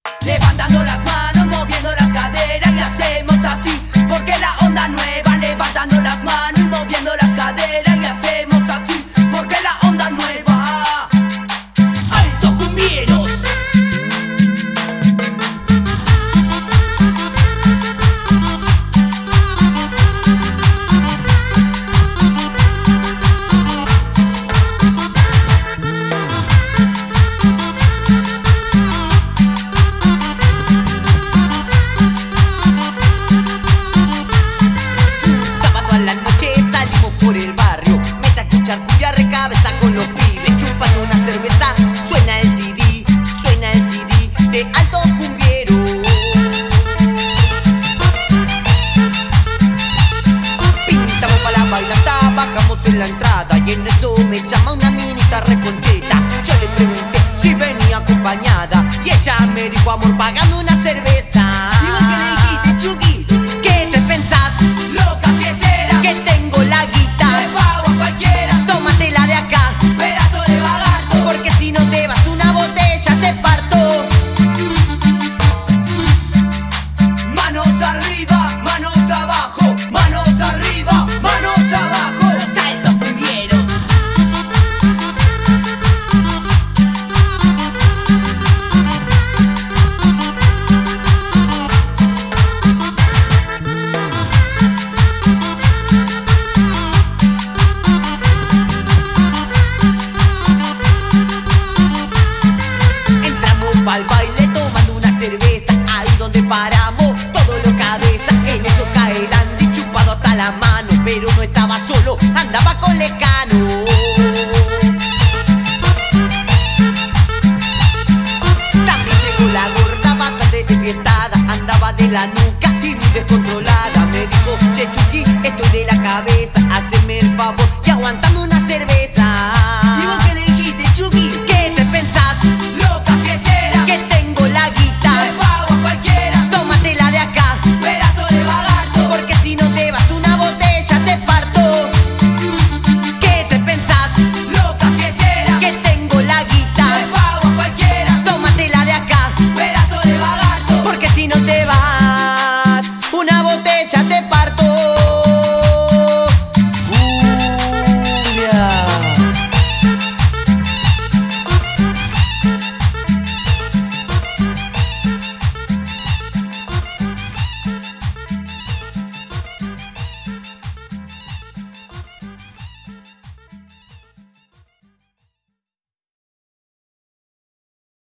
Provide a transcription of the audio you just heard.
Levantando las manos, moviendo las caderas y hacemos así, porque la onda nueva. Levantando las manos y moviendo las caderas y hacemos así, porque la onda nueva. ¡Altos cumbieros! Por el barrio, meta a escuchar cumbia recabeza con los pibes, chupando una cerveza, suena el CD de Altos Cumbieros. Pintamos pa' la bailata, bajamos en la entrada y en eso me llama una minita reconcheta. Yo le pregunté si venía acompañada y ella me dijo: amor, pagame una cerveza. ¿Y vos qué le dijiste, Chucky? ¿Qué te pensás? Loca fiestera, Que tengo la guita, le pago a cualquiera, tómatela de acá, pedazo de lagarto. porque si no te vas una botella te parto. Manos arriba, manos abajo, manos arriba, manos abajo. Los altos cumbieros. Entramos pa'l baile tomando una cerveza, ahí donde paramos, todo lo cabeza. En eso cae el Andy chupado hasta la mano, pero no estaba solo, andaba con Lecano. También llegó la gorda bastante desfiestada, andaba de la nuca y muy descontrolada. Me dijo: che, Chucky, estoy de la cabeza, haceme el favor y aguantame una cerveza.